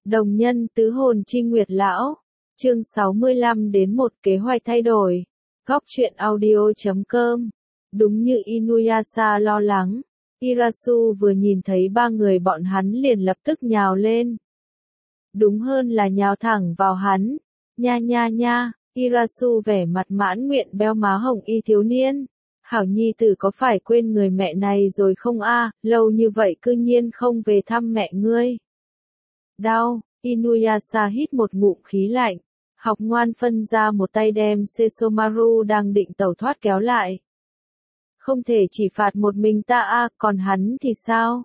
Đồng nhân tứ hồn chi nguyệt lão. Chương 65 đến một kế hoạch thay đổi. Góc truyện audio.com. Đúng như Inuyasha lo lắng, Irasu vừa nhìn thấy ba người bọn hắn liền lập tức nhào lên. Đúng hơn là nhào thẳng vào hắn. Nha nha nha, Irasu vẻ mặt mãn nguyện béo má hồng y thiếu niên. Hảo nhi tử có phải quên người mẹ này rồi không a? Lâu như vậy cư nhiên không về thăm mẹ ngươi. Đau, Inuyasha hít một ngụm khí lạnh. Học ngoan phân ra một tay đem Sesomaru đang định tẩu thoát kéo lại. Không thể chỉ phạt một mình ta a, còn hắn thì sao?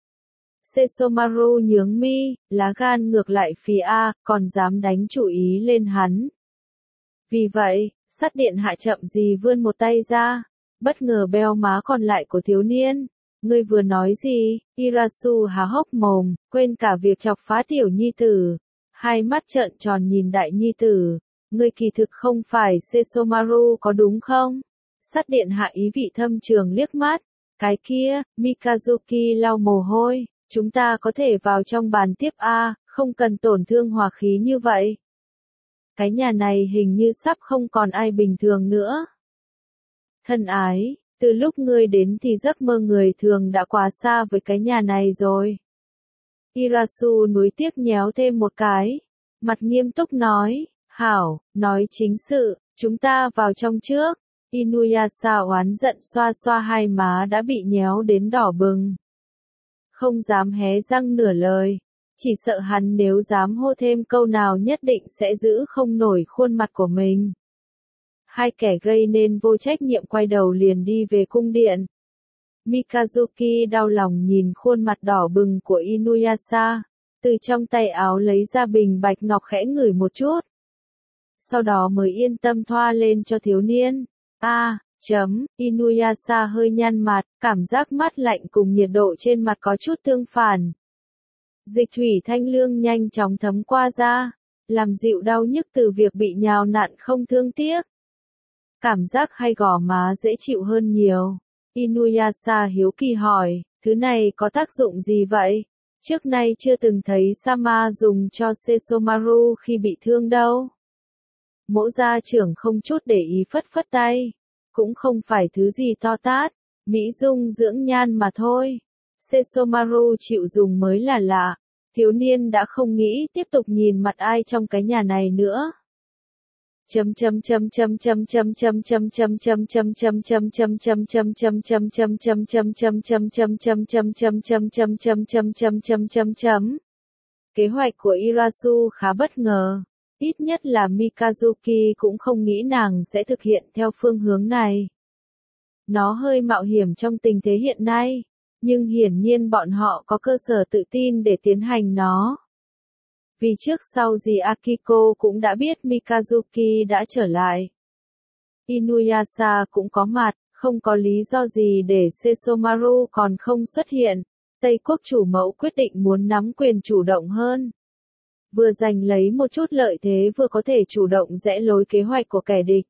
Sesomaru nhướng mi, lá gan ngược lại phì a, còn dám đánh chủ ý lên hắn. Vì vậy, sát điện hạ chậm gì vươn một tay ra, bất ngờ beo má còn lại của thiếu niên. Ngươi vừa nói gì? Irasu há hốc mồm, quên cả việc chọc phá tiểu nhi tử. Hai mắt trợn tròn nhìn đại nhi tử. Ngươi kỳ thực không phải Sesomaru có đúng không? Sát điện hạ ý vị thâm trường liếc mắt. Cái kia, Mikazuki lau mồ hôi. Chúng ta có thể vào trong bàn tiếp a, không cần tổn thương hòa khí như vậy. Cái nhà này hình như sắp không còn ai bình thường nữa. Thân ái, từ lúc ngươi đến thì giấc mơ người thường đã quá xa với cái nhà này rồi. Irasu nuối tiếc nhéo thêm một cái. Mặt nghiêm túc nói, hảo, nói chính sự, chúng ta vào trong trước. Inuyasha oán giận xoa xoa hai má đã bị nhéo đến đỏ bừng. Không dám hé răng nửa lời. Chỉ sợ hắn nếu dám hô thêm câu nào nhất định sẽ giữ không nổi khuôn mặt của mình. Hai kẻ gây nên vô trách nhiệm quay đầu liền đi về cung điện. Mikazuki đau lòng nhìn khuôn mặt đỏ bừng của Inuyasha, từ trong tay áo lấy ra bình bạch ngọc khẽ ngửi một chút. Sau đó mới yên tâm thoa lên cho thiếu niên. Inuyasha hơi nhăn mặt, cảm giác mát lạnh cùng nhiệt độ trên mặt có chút tương phản. Dịch thủy thanh lương nhanh chóng thấm qua da, làm dịu đau nhức từ việc bị nhào nặn không thương tiếc. Cảm giác hay gò má dễ chịu hơn nhiều. Inuyasha hiếu kỳ hỏi, thứ này có tác dụng gì vậy? Trước nay chưa từng thấy Sama dùng cho Sesomaru khi bị thương đâu. Mỗ gia trưởng không chút để ý phất phất tay. Cũng không phải thứ gì to tát, mỹ dung dưỡng nhan mà thôi. Sesomaru chịu dùng mới là lạ. Thiếu niên đã không nghĩ tiếp tục nhìn mặt ai trong cái nhà này nữa. Kế hoạch của Irasu khá bất ngờ. Ít nhất là Mikazuki cũng không nghĩ nàng sẽ thực hiện theo phương hướng này. Nó hơi mạo hiểm trong tình thế hiện nay, nhưng hiển nhiên bọn họ có cơ sở tự tin để tiến hành nó. Vì trước sau gì Akiko cũng đã biết Mikazuki đã trở lại. Inuyasha cũng có mặt, không có lý do gì để Sesomaru còn không xuất hiện. Tây quốc chủ mẫu quyết định muốn nắm quyền chủ động hơn. Vừa giành lấy một chút lợi thế vừa có thể chủ động rẽ lối kế hoạch của kẻ địch.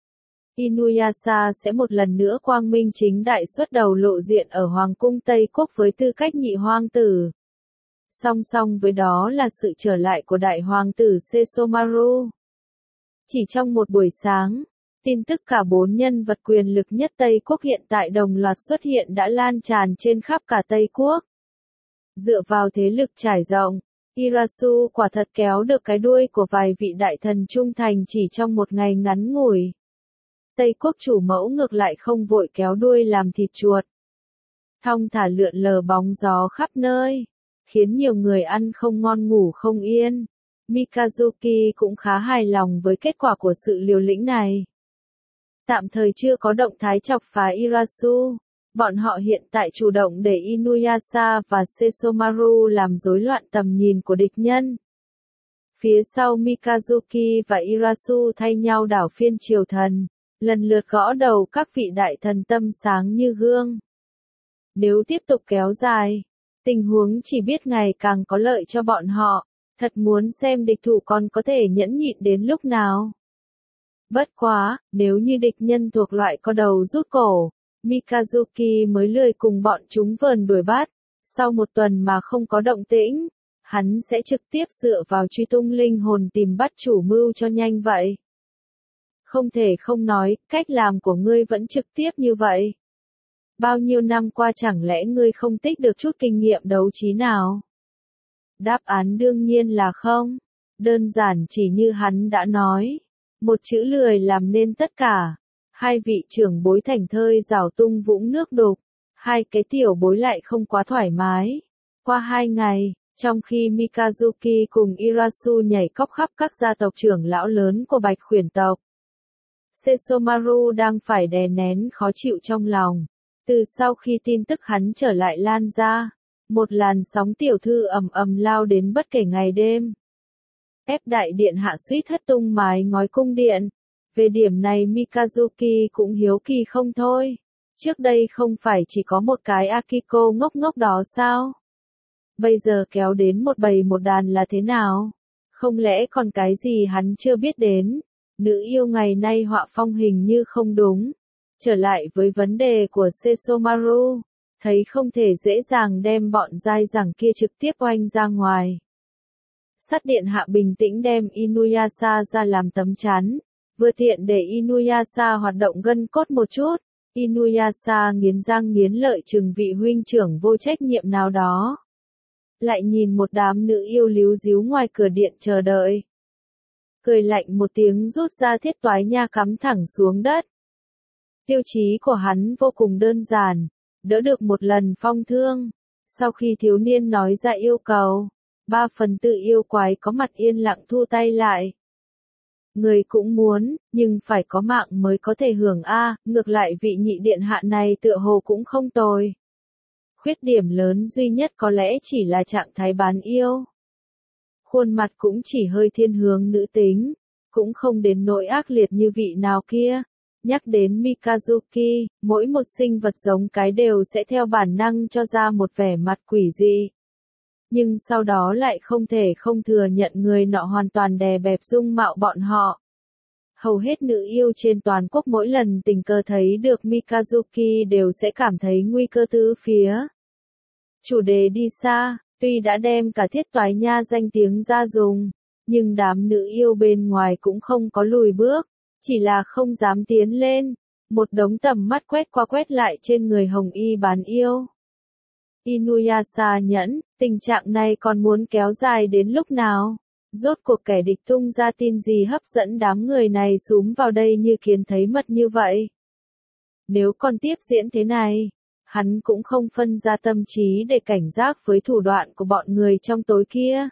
Inuyasha sẽ một lần nữa quang minh chính đại xuất đầu lộ diện ở Hoàng cung Tây Quốc với tư cách nhị hoàng tử. Song song với đó là sự trở lại của đại hoàng tử Sesomaru. Chỉ trong một buổi sáng, tin tức cả 4 nhân vật quyền lực nhất Tây Quốc hiện tại đồng loạt xuất hiện đã lan tràn trên khắp cả Tây Quốc. Dựa vào thế lực trải rộng, Irasu quả thật kéo được cái đuôi của vài vị đại thần trung thành chỉ trong một ngày ngắn ngủi. Tây quốc chủ mẫu ngược lại không vội kéo đuôi làm thịt chuột. Thong thả lượn lờ bóng gió khắp nơi, khiến nhiều người ăn không ngon ngủ không yên. Mikazuki cũng khá hài lòng với kết quả của sự liều lĩnh này. Tạm thời chưa có động thái chọc phá Irasu. Bọn họ hiện tại chủ động để Inuyasha và Sesomaru làm rối loạn tầm nhìn của địch nhân. Phía sau Mikazuki và Irasu thay nhau đảo phiên triều thần, lần lượt gõ đầu các vị đại thần tâm sáng như gương. Nếu tiếp tục kéo dài, tình huống chỉ biết ngày càng có lợi cho bọn họ, thật muốn xem địch thủ còn có thể nhẫn nhịn đến lúc nào. Bất quá, nếu như địch nhân thuộc loại có đầu rút cổ, Mikazuki mới lười cùng bọn chúng vờn đuổi bắt. Sau một tuần mà không có động tĩnh, hắn sẽ trực tiếp dựa vào truy tung linh hồn tìm bắt chủ mưu cho nhanh vậy. Không thể không nói, cách làm của ngươi vẫn trực tiếp như vậy. Bao nhiêu năm qua chẳng lẽ ngươi không tích được chút kinh nghiệm đấu trí nào? Đáp án đương nhiên là không. Đơn giản chỉ như hắn đã nói. Một chữ lười làm nên tất cả. Hai vị trưởng bối thành thơi rào tung vũng nước đục. Hai cái tiểu bối lại không quá thoải mái. Qua 2 ngày, trong khi Mikazuki cùng Irasu nhảy cóc khắp các gia tộc trưởng lão lớn của Bạch Khuyển tộc, Sesomaru đang phải đè nén khó chịu trong lòng. Từ sau khi tin tức hắn trở lại lan ra, một làn sóng tiểu thư ầm ầm lao đến bất kể ngày đêm. Ép đại điện hạ suýt hất tung mái ngói cung điện. Về điểm này Mikazuki cũng hiếu kỳ không thôi. Trước đây không phải chỉ có một cái Akiko ngốc ngốc đó sao? Bây giờ kéo đến một bầy một đàn là thế nào? Không lẽ còn cái gì hắn chưa biết đến? Nữ yêu ngày nay họa phong hình như không đúng. Trở lại với vấn đề của Sesomaru, thấy không thể dễ dàng đem bọn dai dẳng kia trực tiếp oanh ra ngoài. Sát điện hạ bình tĩnh đem Inuyasha ra làm tấm chắn, vừa tiện để Inuyasha hoạt động gân cốt một chút. Inuyasha nghiến răng nghiến lợi chừng vị huynh trưởng vô trách nhiệm nào đó. Lại nhìn một đám nữ yêu líu díu ngoài cửa điện chờ đợi. Cười lạnh một tiếng rút ra thiết toái nha cắm thẳng xuống đất. Tiêu chí của hắn vô cùng đơn giản, đỡ được một lần phong thương. Sau khi thiếu niên nói ra yêu cầu, 3/4 yêu quái có mặt yên lặng thu tay lại. Người cũng muốn, nhưng phải có mạng mới có thể hưởng a, ngược lại vị nhị điện hạ này tựa hồ cũng không tồi. Khuyết điểm lớn duy nhất có lẽ chỉ là trạng thái bán yêu. Khuôn mặt cũng chỉ hơi thiên hướng nữ tính, cũng không đến nỗi ác liệt như vị nào kia. Nhắc đến Mikazuki, mỗi một sinh vật giống cái đều sẽ theo bản năng cho ra một vẻ mặt quỷ dị. Nhưng sau đó lại không thể không thừa nhận người nọ hoàn toàn đè bẹp dung mạo bọn họ. Hầu hết nữ yêu trên toàn quốc mỗi lần tình cờ thấy được Mikazuki đều sẽ cảm thấy nguy cơ tứ phía. Chủ đề đi xa, tuy đã đem cả thiết toái nha danh tiếng ra dùng, nhưng đám nữ yêu bên ngoài cũng không có lùi bước, chỉ là không dám tiến lên. Một đống tầm mắt quét qua quét lại trên người hồng y bán yêu. Inuyasha nhẫn, tình trạng này còn muốn kéo dài đến lúc nào? Rốt cuộc kẻ địch tung ra tin gì hấp dẫn đám người này xúm vào đây như kiến thấy mật như vậy? Nếu còn tiếp diễn thế này, hắn cũng không phân ra tâm trí để cảnh giác với thủ đoạn của bọn người trong tối kia.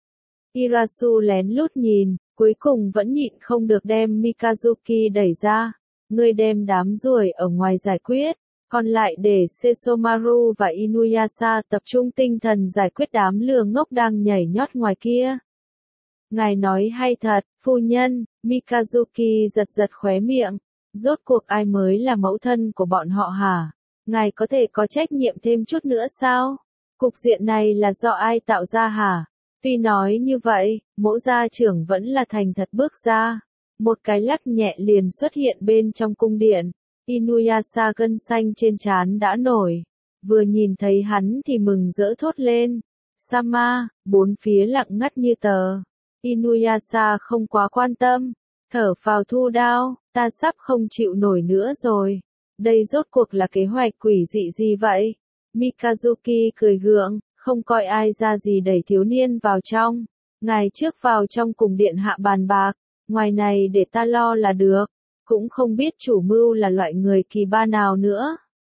Irasu lén lút nhìn, cuối cùng vẫn nhịn không được đem Mikazuki đẩy ra. Ngươi đem đám ruồi ở ngoài giải quyết, còn lại để Sesomaru và Inuyasha tập trung tinh thần giải quyết đám lừa ngốc đang nhảy nhót ngoài kia. Ngài nói hay thật, phu nhân, Mikazuki giật giật khóe miệng. Rốt cuộc ai mới là mẫu thân của bọn họ hả? Ngài có thể có trách nhiệm thêm chút nữa sao? Cục diện này là do ai tạo ra hả? Tuy nói như vậy, mẫu gia trưởng vẫn là thành thật bước ra. Một cái lắc nhẹ liền xuất hiện bên trong cung điện. Inuyasha gân xanh trên trán đã nổi. Vừa nhìn thấy hắn thì mừng rỡ thốt lên. Sama, bốn phía lặng ngắt như tờ. Inuyasha không quá quan tâm. Thở phào thu đao, ta sắp không chịu nổi nữa rồi. Đây rốt cuộc là kế hoạch quỷ dị gì vậy? Mikazuki cười gượng, không coi ai ra gì đẩy thiếu niên vào trong. Ngài trước vào trong cùng điện hạ bàn bạc, ngoài này để ta lo là được. Cũng không biết chủ mưu là loại người kỳ ba nào nữa.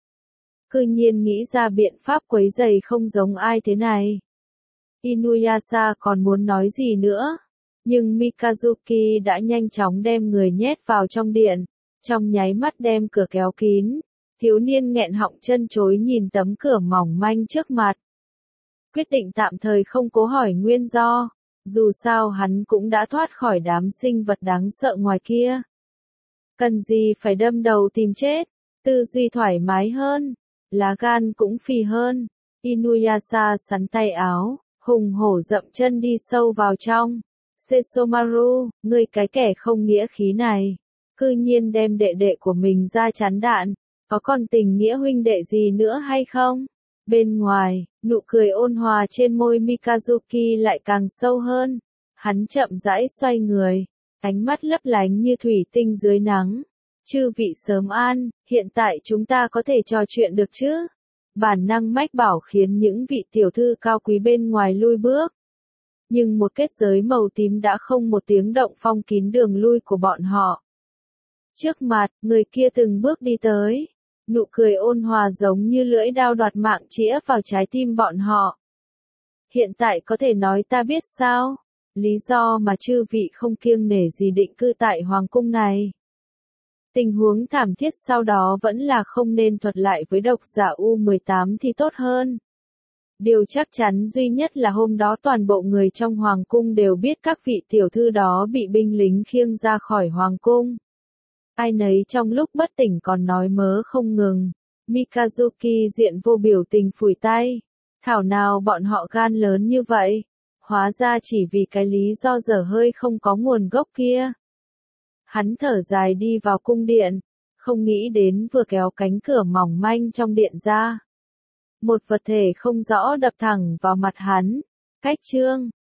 Cư nhiên nghĩ ra biện pháp quấy rầy không giống ai thế này. Inuyasha còn muốn nói gì nữa, nhưng Mikazuki đã nhanh chóng đem người nhét vào trong điện, trong nháy mắt đem cửa kéo kín. Thiếu niên nghẹn họng chân chối nhìn tấm cửa mỏng manh trước mặt. Quyết định tạm thời không cố hỏi nguyên do, dù sao hắn cũng đã thoát khỏi đám sinh vật đáng sợ ngoài kia. Cần gì phải đâm đầu tìm chết, tư duy thoải mái hơn, lá gan cũng phì hơn. Inuyasha sắn tay áo, hùng hổ dậm chân đi sâu vào trong. Sesomaru, ngươi cái kẻ không nghĩa khí này, cư nhiên đem đệ đệ của mình ra chắn đạn, có còn tình nghĩa huynh đệ gì nữa hay không? Bên ngoài, nụ cười ôn hòa trên môi Mikazuki lại càng sâu hơn. Hắn chậm rãi xoay người, ánh mắt lấp lánh như thủy tinh dưới nắng. Chư vị sớm an, hiện tại chúng ta có thể trò chuyện được chứ? Bản năng mách bảo khiến những vị tiểu thư cao quý bên ngoài lui bước. Nhưng một kết giới màu tím đã không một tiếng động phong kín đường lui của bọn họ. Trước mặt, người kia từng bước đi tới. Nụ cười ôn hòa giống như lưỡi dao đoạt mạng chĩa vào trái tim bọn họ. Hiện tại có thể nói ta biết sao? Lý do mà chư vị không kiêng nể gì định cư tại hoàng cung này. Tình huống thảm thiết sau đó vẫn là không nên thuật lại với độc giả U18 thì tốt hơn. Điều chắc chắn duy nhất là hôm đó toàn bộ người trong hoàng cung đều biết các vị tiểu thư đó bị binh lính khiêng ra khỏi hoàng cung. Ai nấy trong lúc bất tỉnh còn nói mớ không ngừng. Mikazuki diện vô biểu tình phủi tay. Thảo nào bọn họ gan lớn như vậy. Hóa ra chỉ vì cái lý do dở hơi không có nguồn gốc kia. Hắn thở dài đi vào cung điện. Không nghĩ đến vừa kéo cánh cửa mỏng manh trong điện ra. Một vật thể không rõ đập thẳng vào mặt hắn. Cách chương